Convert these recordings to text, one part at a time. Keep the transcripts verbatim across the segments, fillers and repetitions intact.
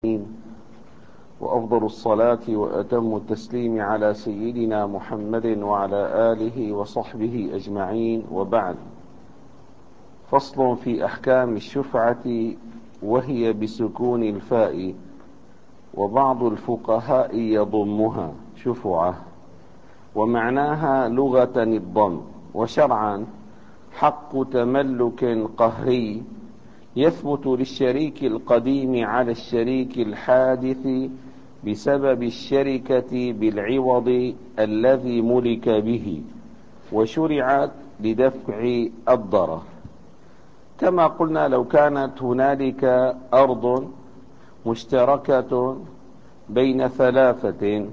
وأفضل الصلاة وأتم التسليم على سيدنا محمد وعلى آله وصحبه أجمعين، وبعد. فصل في أحكام الشفعة، وهي بسكون الفاء، وبعض الفقهاء يضمها شفعة، ومعناها لغة الضم، وشرعا حق تملك قهري يثبت للشريك القديم على الشريك الحادث بسبب الشركة بالعوض الذي ملك به، وشرعت لدفع الضرر. كما قلنا، لو كانت هنالك أرض مشتركة بين ثلاثة،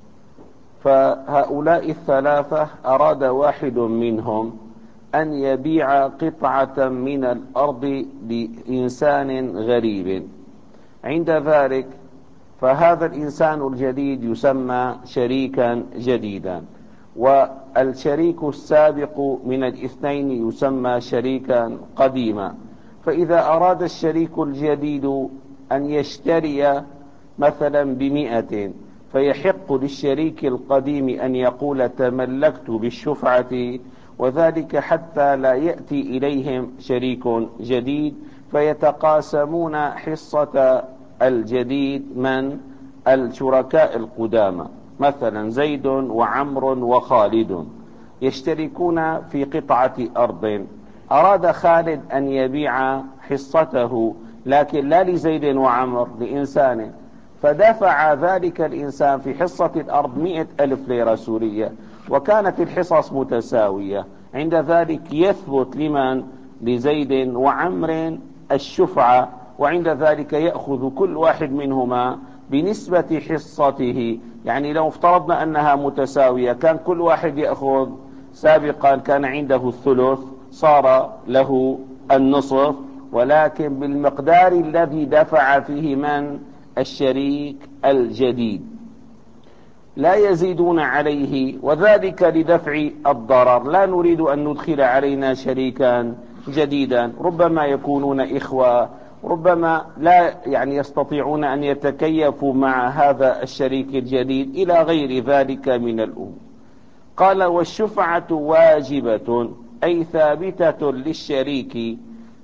فهؤلاء الثلاثة أراد واحد منهم أن يبيع قطعة من الأرض لإنسان غريب. عند ذلك فهذا الإنسان الجديد يسمى شريكا جديدا، والشريك السابق من الاثنين يسمى شريكا قديما. فإذا أراد الشريك الجديد أن يشتري مثلا بمئة، فيحق للشريك القديم أن يقول تملكت بالشفعة، وذلك حتى لا يأتي إليهم شريك جديد فيتقاسمون حصة الجديد من الشركاء القدامى. مثلا زيد وعمر وخالد يشتركون في قطعة أرض، أراد خالد أن يبيع حصته، لكن لا لزيد وعمر، لإنسان، فدفع ذلك الإنسان في حصة الأرض مئة ألف ليرة سورية، وكانت الحصص متساوية. عند ذلك يثبت لمن؟ لزيد وعمر الشفعة، وعند ذلك يأخذ كل واحد منهما بنسبة حصته. يعني لو افترضنا أنها متساوية، كان كل واحد يأخذ سابقا كان عنده الثلث، صار له النصف، ولكن بالمقدار الذي دفع فيه من؟ الشريك الجديد، لا يزيدون عليه، وذلك لدفع الضرر. لا نريد أن ندخل علينا شريكا جديدا، ربما يكونون إخوة، ربما لا يعني يستطيعون أن يتكيفوا مع هذا الشريك الجديد، إلى غير ذلك من الأمور. قال: والشفعة واجبة، أي ثابتة للشريك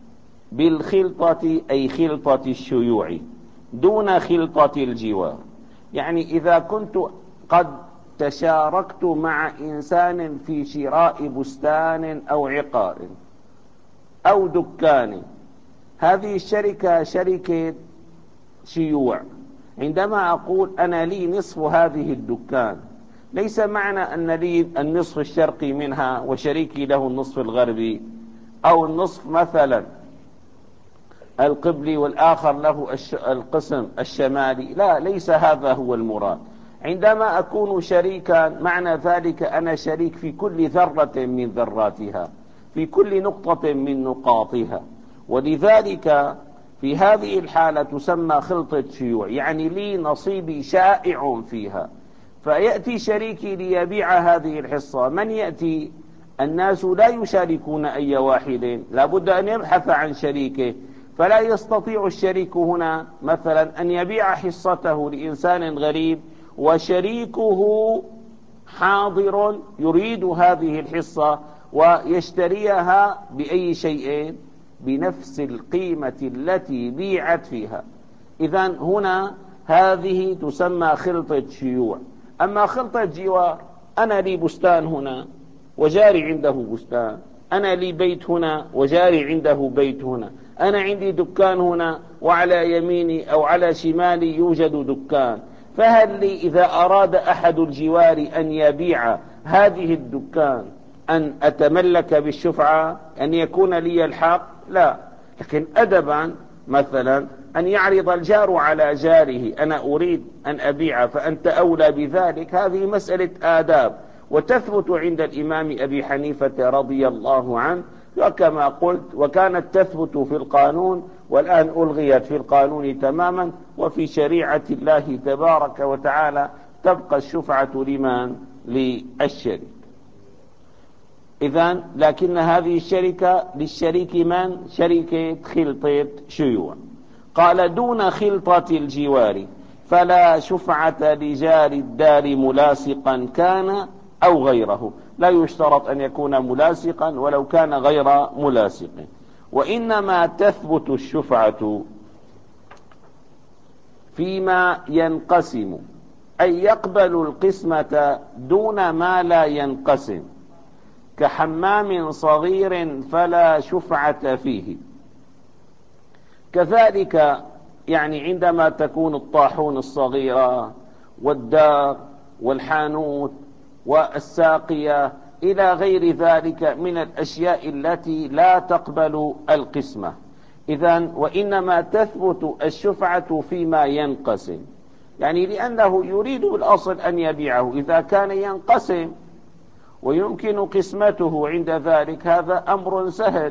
بالخلطة، أي خلطة الشيوع، دون خلطة الجوار. يعني إذا كنت قد تشاركت مع إنسان في شراء بستان أو عقار أو دكان، هذه الشركة شركة شيوع. عندما أقول أنا لي نصف هذه الدكان، ليس معنى أن لي النصف الشرقي منها وشريكي له النصف الغربي، أو النصف مثلا القبلي والآخر له القسم الشمالي. لا، ليس هذا هو المراد. عندما أكون شريكا، معنى ذلك أنا شريك في كل ذرة من ذراتها، في كل نقطة من نقاطها، ولذلك في هذه الحالة تسمى خلطة شيوع، يعني لي نصيبي شائع فيها. فيأتي شريكي ليبيع هذه الحصة، من يأتي؟ الناس لا يشاركون أي واحد، لابد أن يبحث عن شريكه، فلا يستطيع الشريك هنا مثلا أن يبيع حصته لإنسان غريب وشريكه حاضر يريد هذه الحصة ويشتريها بأي شيء؟ بنفس القيمة التي بيعت فيها. إذن هنا هذه تسمى خلطة شيوع. أما خلطة جوار، أنا لي بستان هنا وجاري عنده بستان، أنا لي بيت هنا وجاري عنده بيت هنا، أنا عندي دكان هنا وعلى يميني أو على شمالي يوجد دكان، فهل لي إذا أراد أحد الجوار أن يبيع هذه الدكان أن أتملك بالشفعة، أن يكون لي الحق؟ لا. لكن أدبا مثلا أن يعرض الجار على جاره: أنا أريد أن أبيع فأنت أولى بذلك. هذه مسألة آداب، وتثبت عند الإمام أبي حنيفة رضي الله عنه، وكما قلت وكانت تثبت في القانون، والآن ألغيت في القانون تماما، وفي شريعة الله تبارك وتعالى تبقى الشفعة لمن؟ للشريك. إذن لكن هذه الشركة للشريك من؟ شركة خلطة شيوع. قال دون خلطة الجوار، فلا شفعة لجار الدار ملاصقا كان أو غيره. لا يشترط أن يكون ملاصقا ولو كان غير ملاصق. وإنما تثبت الشفعة فيما ينقسم، أي يقبل القسمة دون ما لا ينقسم، كحمام صغير فلا شفعة فيه. كذلك يعني عندما تكون الطاحون الصغيرة والدار والحانوت والساقية إلى غير ذلك من الأشياء التي لا تقبل القسمة، إذن وإنما تثبت الشفعة فيما ينقسم، يعني لأنه يريد الأصل أن يبيعه. إذا كان ينقسم ويمكن قسمته عند ذلك هذا أمر سهل،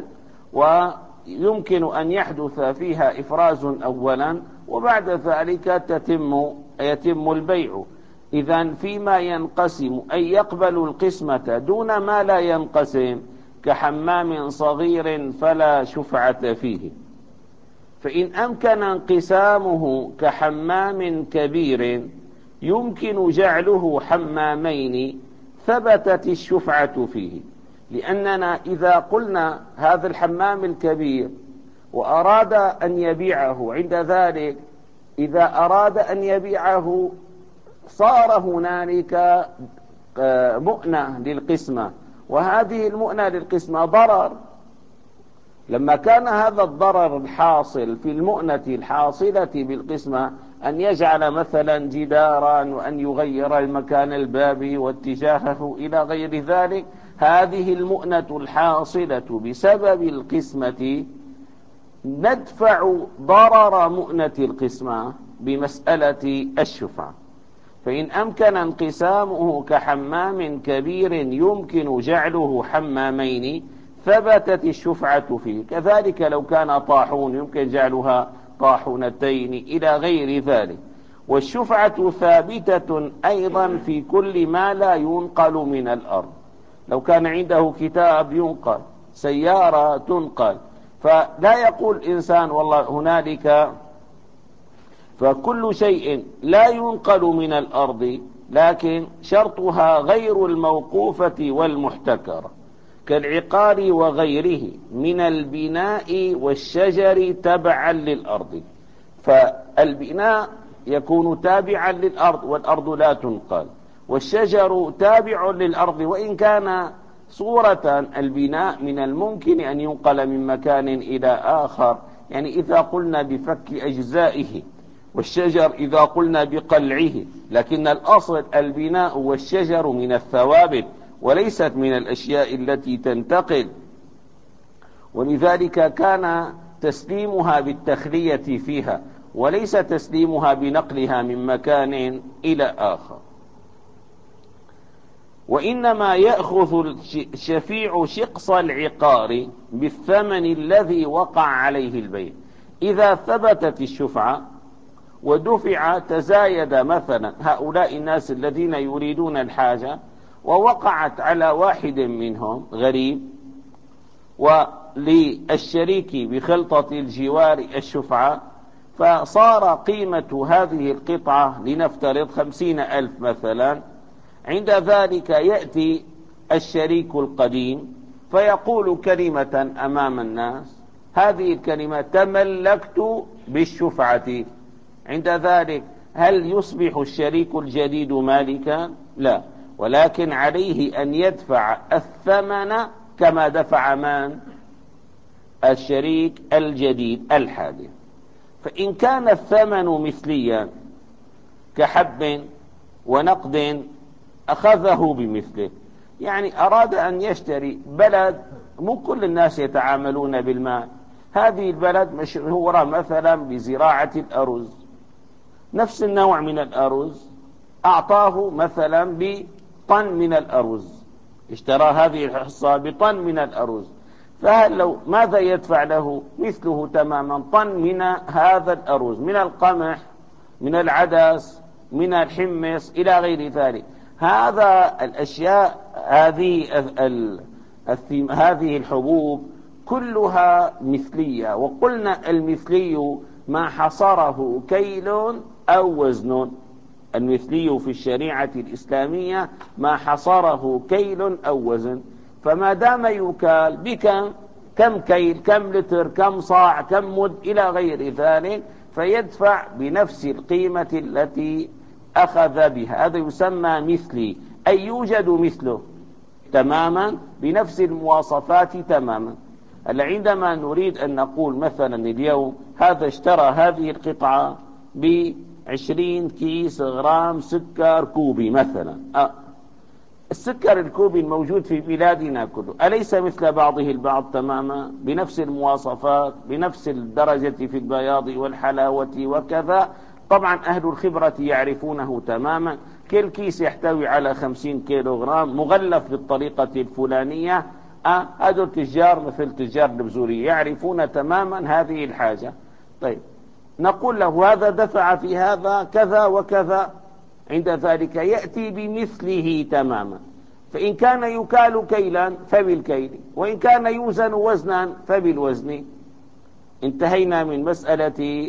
ويمكن أن يحدث فيها إفراز أولا وبعد ذلك تتم يتم البيع. إذن فيما ينقسم أي يقبل القسمة دون ما لا ينقسم، كحمام صغير فلا شفعة فيه. فإن أمكن انقسامه كحمام كبير يمكن جعله حمامين ثبتت الشفعة فيه، لأننا إذا قلنا هذا الحمام الكبير وأراد أن يبيعه، عند ذلك إذا أراد أن يبيعه صار هنالك مؤنة للقسمة، وهذه المؤنة للقسمة ضرر. لما كان هذا الضرر الحاصل في المؤنة الحاصلة بالقسمة أن يجعل مثلا جدارا وأن يغير المكان الباب واتجاهه إلى غير ذلك، هذه المؤنة الحاصلة بسبب القسمة ندفع ضرر مؤنة القسمة بمسألة الشفعة. فإن أمكن انقسامه كحمام كبير يمكن جعله حمامين ثبتت الشفعة فيه. كذلك لو كان طاحون يمكن جعلها طاحونتين إلى غير ذلك. والشفعة ثابتة أيضا في كل ما لا ينقل من الأرض. لو كان عنده كتاب ينقل، سيارة تنقل، فلا يقول إنسان والله هنالك، فكل شيء لا ينقل من الأرض لكن شرطها غير الموقوفة والمحتكرة، كالعقار وغيره من البناء والشجر تبعا للأرض. فالبناء يكون تابعا للأرض والأرض لا تنقل، والشجر تابع للأرض وإن كان صورة البناء من الممكن أن ينقل من مكان إلى آخر، يعني إذا قلنا بفك أجزائه، والشجر إذا قلنا بقلعه، لكن الأصل البناء والشجر من الثوابت وليست من الأشياء التي تنتقل. ولذلك كان تسليمها بالتخلية فيها وليس تسليمها بنقلها من مكان إلى آخر. وإنما يأخذ الشفيع شقص العقار بالثمن الذي وقع عليه البيع. إذا ثبتت الشفعة ودفع تزايد مثلا هؤلاء الناس الذين يريدون الحاجة ووقعت على واحد منهم غريب، وللشريك بخلطة الجوار الشفعة، فصار قيمة هذه القطعة لنفترض خمسين ألف مثلا. عند ذلك يأتي الشريك القديم فيقول كلمة أمام الناس، هذه الكلمة تملكت بالشفعة. عند ذلك هل يصبح الشريك الجديد مالكا؟ لا، ولكن عليه أن يدفع الثمن كما دفع من؟ الشريك الجديد الحادث. فإن كان الثمن مثليا كحب ونقد أخذه بمثله، يعني أراد أن يشتري بلد مو كل الناس يتعاملون بالمال، هذه البلد مشهورة مثلا بزراعة الأرز، نفس النوع من الأرز أعطاه مثلا بطن من الأرز، اشترى هذه الحصة بطن من الأرز، فهل لو ماذا يدفع له؟ مثله تماما، طن من هذا الأرز، من القمح، من العدس، من الحمص إلى غير ذلك. هذا الأشياء هذه هذه الحبوب كلها مثلية، وقلنا المثلي ما حصره كيل أو وزن. المثلي في الشريعة الإسلامية ما حصره كيل أو وزن، فما دام يكال بكم، كم كيل، كم لتر، كم صاع، كم مد إلى غير ذلك، فيدفع بنفس القيمة التي أخذ بها. هذا يسمى مثلي، أي يوجد مثله تماما بنفس المواصفات تماما. هلا عندما نريد أن نقول مثلا اليوم هذا اشترى هذه القطعة بعشرين كيس غرام سكر كوبي مثلا، أه السكر الكوبي الموجود في بلادنا كله أليس مثل بعضه البعض تماما بنفس المواصفات، بنفس الدرجة في البياض والحلاوة وكذا؟ طبعا أهل الخبرة يعرفونه تماما. كل كيس يحتوي على خمسين كيلو غرام مغلف بالطريقة الفلانية. أه هذول التجار مثل تجار البزورية يعرفون تماما هذه الحاجة. طيب نقول له هذا دفع في هذا كذا وكذا، عند ذلك يأتي بمثله تماما. فإن كان يكال كيلا فبالكيل، وإن كان يوزن وزنا فبالوزن. انتهينا من مسألة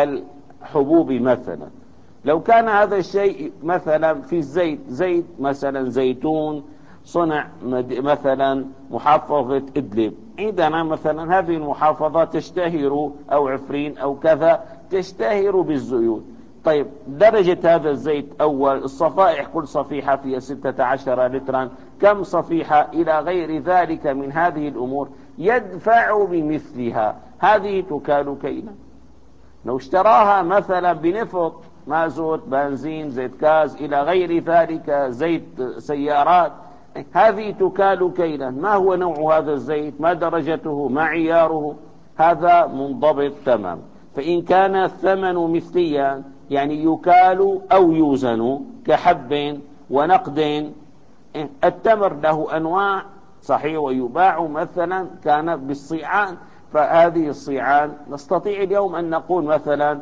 الحبوب. مثلا لو كان هذا الشيء مثلا في الزيت، زيت مثلا زيتون صنع مثلا محافظة إدلب، عندنا مثلا هذه المحافظة تشتهر، أو عفرين أو كذا، تشتهر بالزيوت. طيب درجة هذا الزيت أول الصفائح، كل صفيحة فيها ستة عشر لترا، كم صفيحة إلى غير ذلك من هذه الأمور، يدفع بمثلها. هذه تكال كيلا. لو اشتراها مثلا بنفط، مازوت، بنزين، زيت غاز إلى غير ذلك، زيت سيارات، هذه تكال كيلا. ما هو نوع هذا الزيت، ما درجته، ما عياره، هذا منضبط تمام. فإن كان الثمن مثليا يعني يكال أو يوزن كحب ونقد. التمر له أنواع صحيح، ويباع مثلا كان بالصيعان، فهذه الصيعان نستطيع اليوم أن نقول مثلا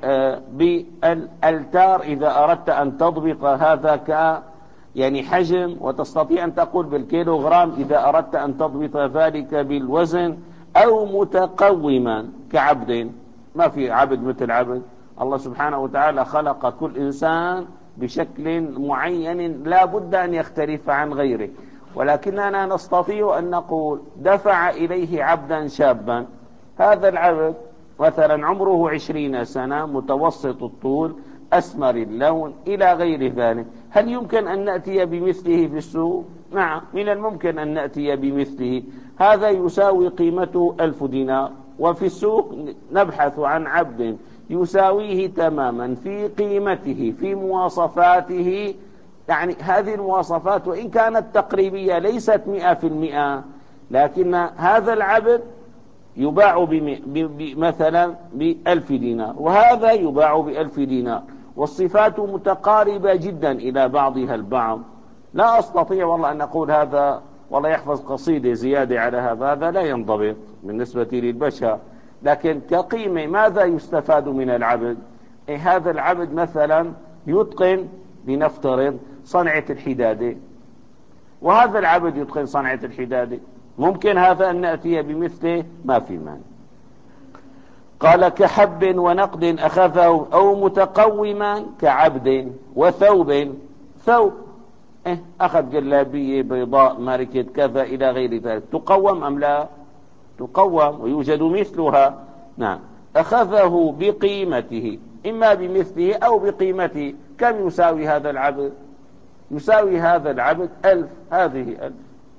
بالألتار إذا أردت أن تضبط هذا ك يعني حجم، وتستطيع أن تقول بالكيلوغرام إذا أردت أن تضبط ذلك بالوزن، أو متقوما كعبد. ما في عبد مثل عبد. الله سبحانه وتعالى خلق كل إنسان بشكل معين لا بد أن يختلف عن غيره، ولكننا نستطيع أن نقول دفع إليه عبدا شابا. هذا العبد مثلا عمره عشرين سنة، متوسط الطول، أسمر اللون إلى غير ذلك. هل يمكن أن نأتي بمثله في السوق؟ نعم، من الممكن أن نأتي بمثله. هذا يساوي قيمته ألف دينار، وفي السوق نبحث عن عبد يساويه تماما في قيمته، في مواصفاته. يعني هذه المواصفات وإن كانت تقريبية ليست مئة في المئة، لكن هذا العبد يباع مثلا بألف دينار، وهذا يباع بألف دينار، والصفات متقاربة جدا إلى بعضها البعض. لا أستطيع والله أن أقول هذا والله يحفظ قصيدة زيادة على هذا، هذا لا ينضبط بالنسبة للبشر. لكن كقيمة ماذا يستفاد من العبد؟ إيه هذا العبد مثلا يتقن لنفترض صنعة الحدادة، وهذا العبد يتقن صنعة الحدادة، ممكن هذا أن نأتي بمثله؟ ما في مانع. قال كحب ونقد أخذه، أو متقوما كعبد وثوب. ثوب إيه أخذ جلابية بيضاء ماركة كذا إلى غير ذلك، تقوم أم لا؟ تقوم ويوجد مثلها. نعم، أخذه بقيمته، إما بمثله أو بقيمته. كم يساوي هذا العبد؟ يساوي هذا العبد ألف. هذه ألف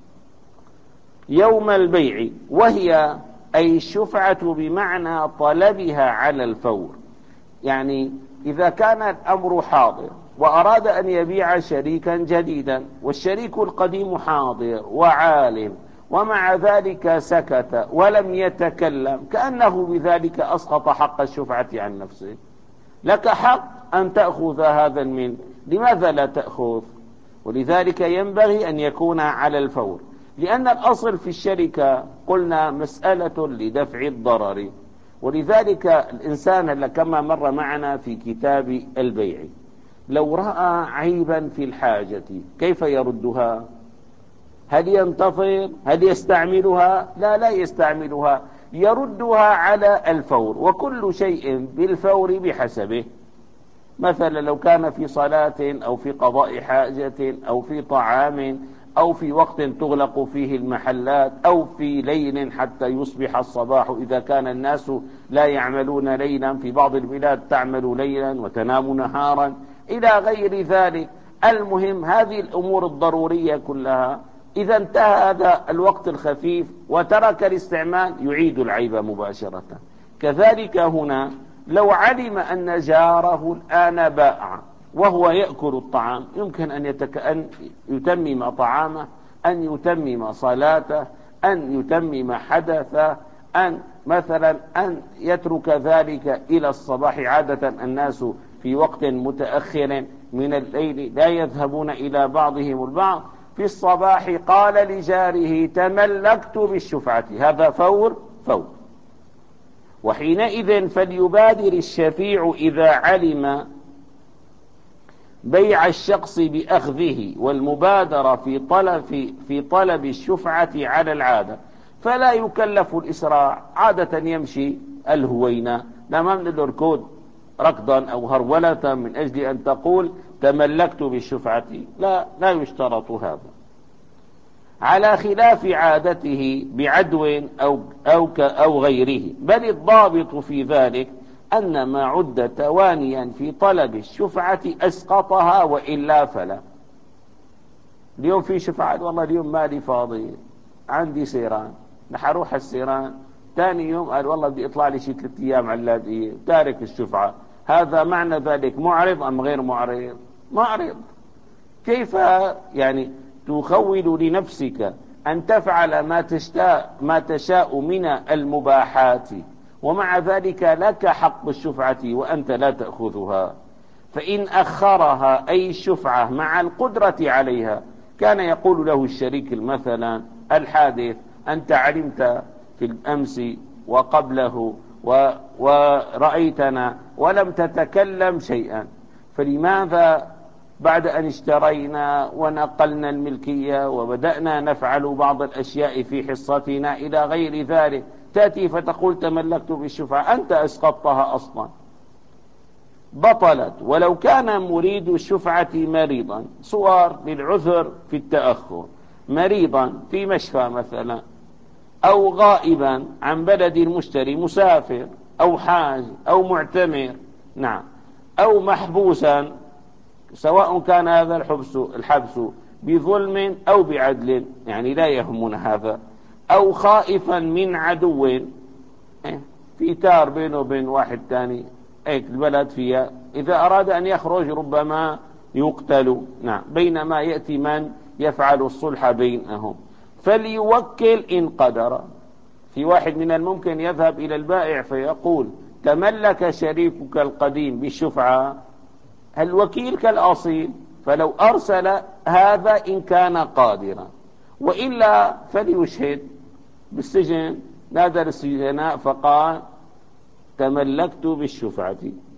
يوم البيع، وهي أي الشفعة بمعنى طلبها على الفور. يعني إذا كان الأمر حاضر وأراد أن يبيع شريكا جديدا، والشريك القديم حاضر وعالم، ومع ذلك سكت ولم يتكلم، كأنه بذلك أسقط حق الشفعة عن نفسه. لك حق أن تأخذ هذا الملك، لماذا لا تأخذ؟ ولذلك ينبغي أن يكون على الفور، لأن الأصل في الشركة قلنا مسألة لدفع الضرر. ولذلك الإنسان كما مر معنا في كتاب البيع، لو رأى عيبا في الحاجة كيف يردها؟ هل ينتظر؟ هل يستعملها؟ لا لا يستعملها. يردها على الفور، وكل شيء بالفور بحسبه. مثلا لو كان في صلاة أو في قضاء حاجة أو في طعام أو في وقت تغلق فيه المحلات أو في ليل حتى يصبح الصباح، إذا كان الناس لا يعملون ليلا، في بعض البلاد تعمل ليلا وتنام نهارا إلى غير ذلك. المهم هذه الأمور الضرورية كلها إذا انتهى هذا الوقت الخفيف وترك الاستعمال يعيد العيب مباشرة. كذلك هنا لو علم أن جاره الآن باع وهو يأكل الطعام، يمكن أن, يتك... أن يتمم طعامه، أن يتمم صلاته، أن يتمم حدثه، أن مثلا أن يترك ذلك إلى الصباح. عادة الناس في وقت متأخر من الليل لا يذهبون إلى بعضهم البعض، في الصباح قال لجاره تملكت بالشفعة، هذا فور فور. وحينئذ فليبادر الشفيع إذا علم بيع الشخص بأخذه والمبادرة في طلب في طلب الشفعة على العادة، فلا يكلف الإسراع. عادة يمشي الهوينة، لا من الركود ركضا أو هرولة من أجل أن تقول تملكت بالشفعة، لا لا يشترط هذا، على خلاف عادته بعدو أو, أو, أو غيره. بل الضابط في ذلك أن ما عد توانيا في طلب الشفعة أسقطها، وإلا فلا. اليوم في شفعة، والله اليوم مالي فاضي عندي سيران، نحروح السيران. ثاني يوم قال والله بدي اطلع لي شي ثلاث ايام علادية، تارك الشفعة. هذا معنى ذلك معرض أم غير معرض؟ معرض. كيف يعني تخول لنفسك أن تفعل ما تشاء ما تشاء من المباحات، ومع ذلك لك حق الشفعة وأنت لا تأخذها؟ فإن أخرها أي الشفعة مع القدرة عليها، كان يقول له الشريك مثلا الحادث أنت علمت في الأمس وقبله و ورأيتنا ولم تتكلم شيئا، فلماذا بعد أن اشترينا ونقلنا الملكية وبدأنا نفعل بعض الأشياء في حصتنا إلى غير ذلك تأتي فتقول تملكت بالشفعة؟ أنت أسقطتها أصلا، بطلت. ولو كان مريد الشفعة مريضا، صور للعذر في التأخر، مريضا في مشفى مثلا، أو غائبا عن بلد المشتري، مسافر أو حاج أو معتمر، نعم، أو محبوسا، سواء كان هذا الحبس الحبس بظلم أو بعدل، يعني لا يهمنا هذا، أو خائفا من عدو، في تار بينه وبين واحد تاني هيك البلد فيها، إذا أراد أن يخرج ربما يقتل، نعم، بينما يأتي من يفعل الصلح بينهم، فليوكل إن قدر. في واحد من الممكن يذهب إلى البائع فيقول تملك شريكك القديم بالشفعة، الوكيل كالأصيل، فلو أرسل هذا إن كان قادرا، وإلا فليشهد بالسجن. نادى السجناء فقال تملكت بالشفعة.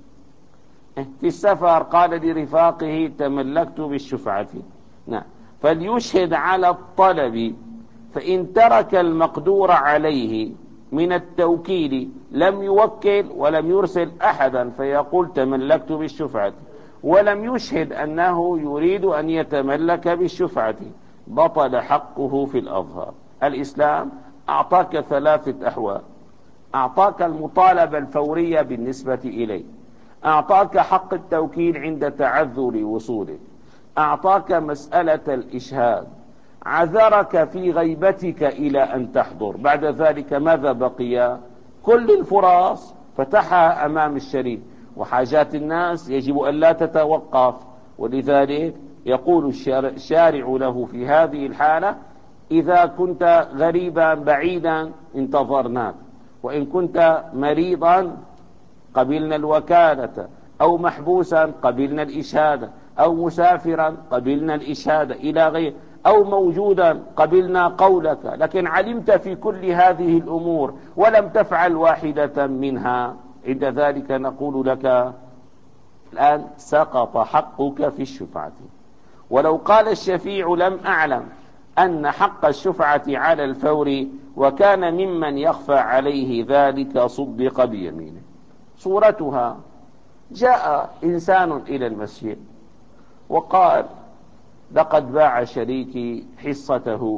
في السفر قال لرفاقه تملكت بالشفعة، نعم، فليشهد على الطلب. فإن ترك المقدور عليه من التوكيل لم يوكل ولم يرسل أحدا فيقول تملكت بالشفعة، ولم يشهد أنه يريد أن يتملك بالشفعة، بطل حقه في الأظهر. الإسلام أعطاك ثلاثة أحوال: أعطاك المطالبة الفورية بالنسبة إليه، أعطاك حق التوكيل عند تعذر وصوله، أعطاك مسألة الإشهاد، عذرك في غيبتك إلى أن تحضر. بعد ذلك ماذا بقي؟ كل الفرص فتحها أمام الشريك، وحاجات الناس يجب أن لا تتوقف. ولذلك يقول الشارع له في هذه الحالة إذا كنت غريبا بعيدا انتظرناك، وإن كنت مريضا قبلنا الوكالة، أو محبوسا قبلنا الإشهادة، أو مسافرا قبلنا الإشهادة إلى غير، أو موجودا قبلنا قولك، لكن علمت في كل هذه الأمور ولم تفعل واحدة منها، عند ذلك نقول لك الآن سقط حقك في الشفعة. ولو قال الشفيع لم أعلم أن حق الشفعة على الفور، وكان ممن يخفى عليه ذلك صدق بيمينه. صورتها: جاء إنسان إلى المسجد وقال: لقد باع شريكي حصته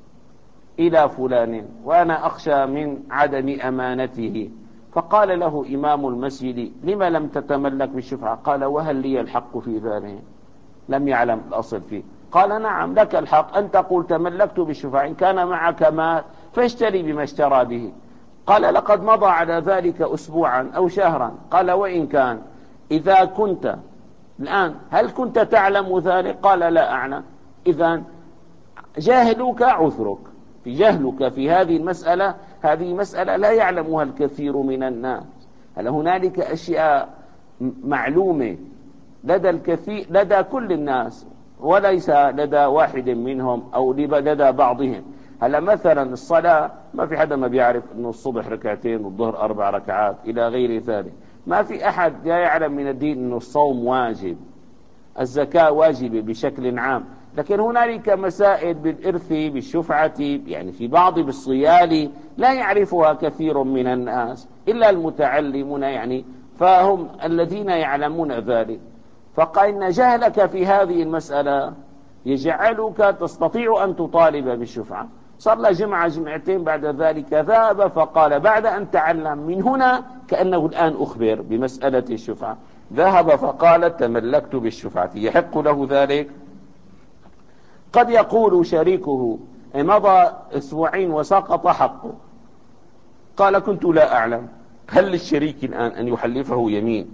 إلى فلان وأنا أخشى من عدم أمانته. فقال له إمام المسجد: لما لم تتملك بالشفعة؟ قال: وهل لي الحق في ذلك؟ لم يعلم الأصل فيه. قال: نعم لك الحق أن تقول تملكت بالشفعة، إن كان معك مال فاشتري بما اشترى به. قال: لقد مضى على ذلك أسبوعا أو شهرا. قال: وإن كان، إذا كنت الآن هل كنت تعلم ذلك؟ قال: لا أعلم. إذن جاهلك عذرك في جهلك في هذه المسألة. هذه مسألة لا يعلمها الكثير من الناس. هل هنالك أشياء معلومة لدى الكثير لدى كل الناس وليس لدى واحد منهم أو لدى بعضهم. هلا مثلا الصلاة، ما في حدا ما بيعرف أنه الصبح ركعتين والظهر أربع ركعات إلى غير ذلك. ما في أحد لا يعلم من الدين أنه الصوم واجب، الزكاة واجبة بشكل عام. لكن هنالك مسائل بالإرث، بالشفعة، يعني في بعض بالصيال لا يعرفها كثير من الناس إلا المتعلمون، يعني فهم الذين يعلمون ذلك. فقال: إن جهلك في هذه المسألة يجعلك تستطيع أن تطالب بالشفعة. صار له جمعة جمعتين، بعد ذلك ذهب فقال بعد أن تعلم من هنا كأنه الآن أخبر بمسألة الشفعة، ذهب فقال: تملكت بالشفعة. يحق له ذلك؟ قد يقول شريكه: مضى أسبوعين وسقط حقه. قال: كنت لا أعلم. هل للشريك الآن أن يحلفه يمين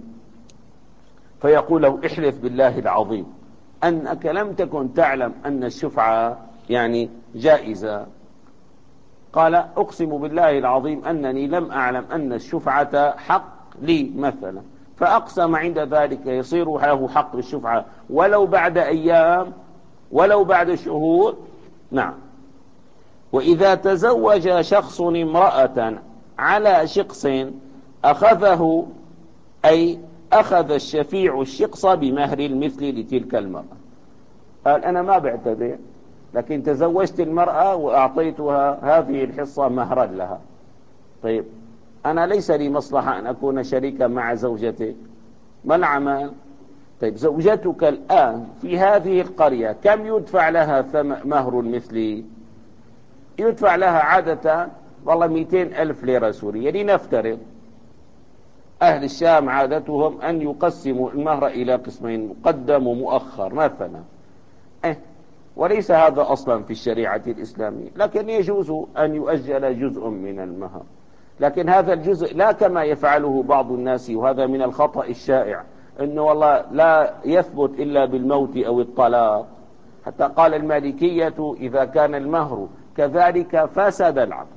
فيقول له: احلف بالله العظيم أنك لم تكن تعلم أن الشفعة يعني جائزة؟ قال: أقسم بالله العظيم أنني لم أعلم أن الشفعة حق لي مثلا. فأقسم، عند ذلك يصير له حق بالشفعة ولو بعد أيام ولو بعد شهور. نعم. وإذا تزوج شخص امرأة على شقص أخذه، أي أخذ الشفيع الشقص بمهر المثل لتلك المرأة. قال: أنا ما بعتذر، لكن تزوجت المرأة وأعطيتها هذه الحصة مهرا لها. طيب، أنا ليس لي مصلحة أن أكون شريكا مع زوجتي، ما العمل؟ طيب، زوجتك الآن في هذه القرية كم يدفع لها مهر المثل؟ يدفع لها عادة والله مئتين ألف ليرة سورية لنفترض. أهل الشام عادتهم أن يقسموا المهر إلى قسمين، مقدم ومؤخر مثلا. إيه، وليس هذا أصلا في الشريعة الإسلامية، لكن يجوز أن يؤجل جزء من المهر. لكن هذا الجزء لا كما يفعله بعض الناس، وهذا من الخطأ الشائع، أنه والله لا يثبت إلا بالموت أو الطلاق. حتى قال المالكية: إذا كان المهر كذلك فسد العقد.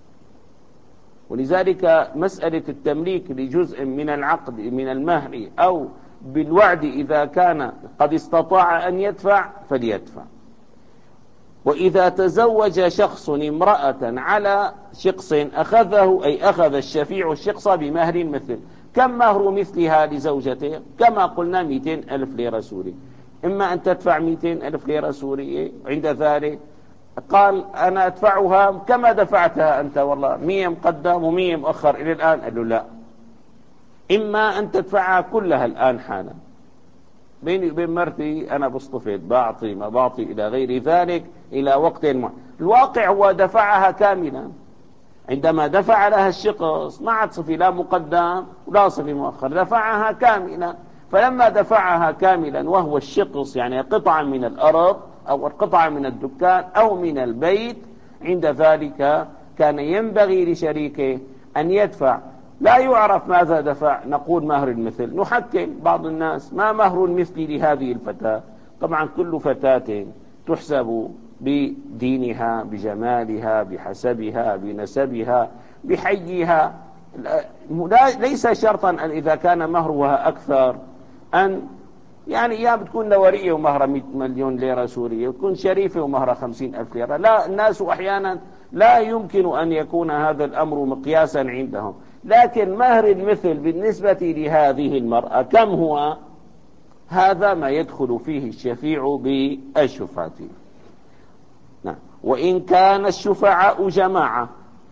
ولذلك مسألة التمليك لجزء من العقد من المهر أو بالوعد إذا كان قد استطاع أن يدفع فليدفع. وإذا تزوج شخص امرأة على شقص أخذه، أي أخذ الشفيع الشقص بمهر مثل. كم مهر مثلها لزوجته؟ كما قلنا مئتين ألف ليرة سورية. إما أن تدفع مئتين ألف ليرة سورية عند ذلك. قال: أنا أدفعها كما دفعتها أنت، والله مية مقدم ومية مؤخر إلى الآن. قال له: لا، إما أن تدفعها كلها الآن حالا. بيني وبين مرتي أنا بصطفيت، بعطي ما بعطي إلى غير ذلك إلى وقت معين. الواقع هو دفعها كاملا. عندما دفع لها الشقص ما عاد صفي لا مقدم ولا صفي مؤخر، دفعها كاملا. فلما دفعها كاملا وهو الشقص يعني قطعة من الأرض أو قطعة من الدكان أو من البيت، عند ذلك كان ينبغي لشريكه أن يدفع. لا يعرف ماذا دفع، نقول مهر المثل. نحكم بعض الناس: ما مهر المثل لهذه الفتاة؟ طبعا كل فتاة تحسب بدينها، بجمالها، بحسبها، بنسبها، بحيها. ليس شرطا أن إذا كان مهرها أكثر أن يعني يا بتكون نورية ومهرها مئة مليون ليرة سورية، وتكون شريفة ومهرها خمسين ألف ليرة. لا، الناس أحيانا لا يمكن أن يكون هذا الأمر مقياسا عندهم. لكن مهر المثل بالنسبة لهذه المرأة كم هو؟ هذا ما يدخل فيه الشفيع بالشفعة. نعم. وإن كان الشفعاء جماعة.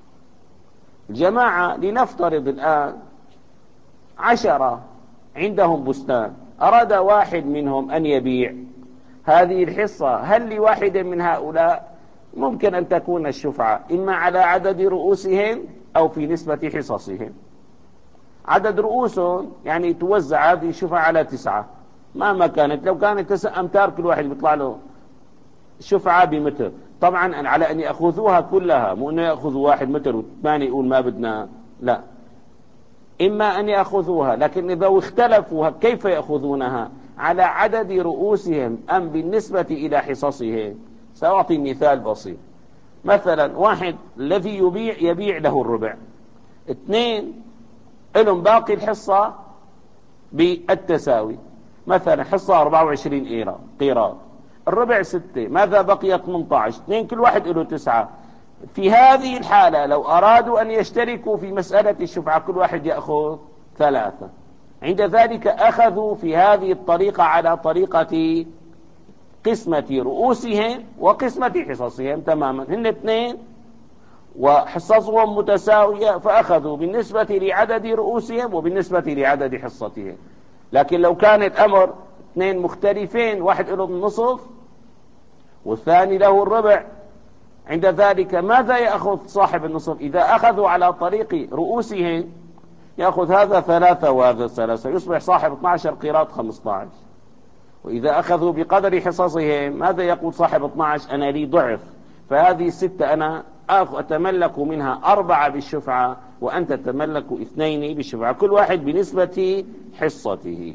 الجماعة لنفترض الآن عشرة عندهم بستان، أراد واحد منهم أن يبيع هذه الحصة، هل لواحد من هؤلاء ممكن أن تكون الشفعة إما على عدد رؤوسهم أو في نسبة حصصهم؟ عدد رؤوسهم يعني توزع هذه الشفعة على تسعة مهما كانت، لو كانت تسع أمتار كل واحد بيطلع له شفعة بمتر. طبعا على أن يأخذوها كلها، مو أنه يأخذوا واحد متر والثاني يقول ما بدنا، لا، إما أن يأخذوها، لكن إذا اختلفوا كيف يأخذونها، على عدد رؤوسهم أم بالنسبة إلى حصصهم. سأعطي مثال بسيط. مثلا واحد الذي يبيع يبيع له الربع، اثنين لهم باقي الحصة بالتساوي، مثلا حصة أربعة وعشرين قيراط، الربع ستة، ماذا بقي؟ ثمانية عشر، اثنين كل واحد له تسعة. في هذه الحالة لو أرادوا أن يشتركوا في مسألة الشفعة كل واحد يأخذ ثلاثة. عند ذلك أخذوا في هذه الطريقة على طريقة قسمة رؤوسهم وقسمة حصصهم تماما، هن اثنين وحصصهم متساوية، فأخذوا بالنسبة لعدد رؤوسهم وبالنسبة لعدد حصتهم. لكن لو كان الأمر اثنين مختلفين، واحد له النصف والثاني له الربع، عند ذلك ماذا يأخذ صاحب النصف؟ إذا أخذوا على طريق رؤوسهم يأخذ هذا ثلاثة وهذا ثلاثة، يصبح صاحب اثني عشر قيراط خمسة عشر. وإذا أخذوا بقدر حصصهم ماذا يقول صاحب اثني عشر؟ أنا لي ضعف، فهذه الستة أنا أتملك منها أربعة بالشفعة وأنت تتملك اثنين بالشفعة، كل واحد بنسبة حصته.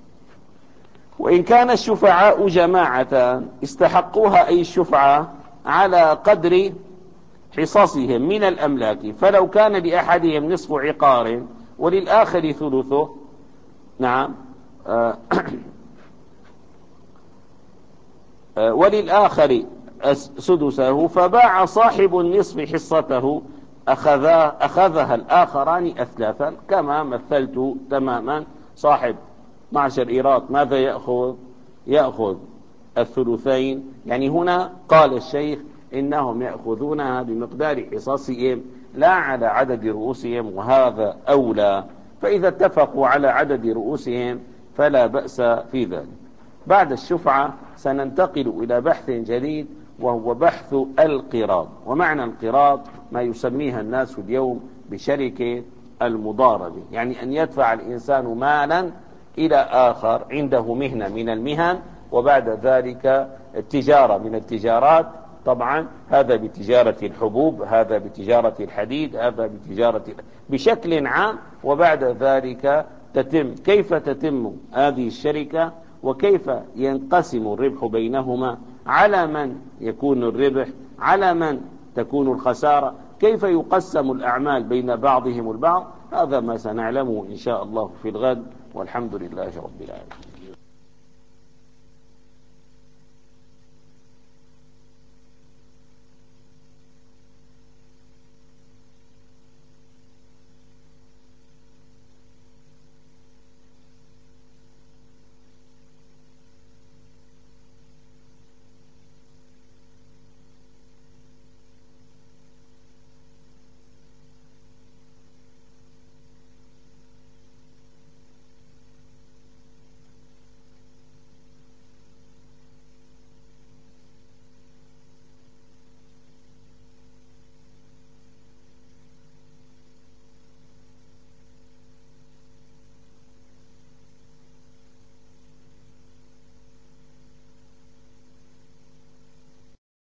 وإن كان الشفعاء جماعة استحقوها أي الشفعة على قدر حصصهم من الأملاك، فلو كان لأحدهم نصف عقار وللآخر ثلثه، نعم وللآخر سدسه، فباع صاحب النصف حصته أخذها, أخذها الآخران أثلاثا، كما مثلت تماما. صاحب اثني عشر قيراط ماذا يأخذ؟ يأخذ الثلثين. يعني هنا قال الشيخ إنهم يأخذونها بمقدار حصصهم لا على عدد رؤوسهم، وهذا أولى. فإذا اتفقوا على عدد رؤوسهم فلا بأس في ذلك. بعد الشفعة سننتقل إلى بحث جديد، وهو بحث القراض. ومعنى القراض ما يسميها الناس اليوم بشركة المضاربة، يعني أن يدفع الإنسان مالا إلى آخر عنده مهنة من المهن، وبعد ذلك التجارة من التجارات، طبعا هذا بتجارة الحبوب، هذا بتجارة الحديد، هذا بتجارة بشكل عام. وبعد ذلك تتم كيف تتم هذه الشركة وكيف ينقسم الربح بينهما، على من يكون الربح، على من تكون الخسارة، كيف يقسم الأعمال بين بعضهم البعض. هذا ما سنعلمه إن شاء الله في الغد، والحمد لله رب العالمين.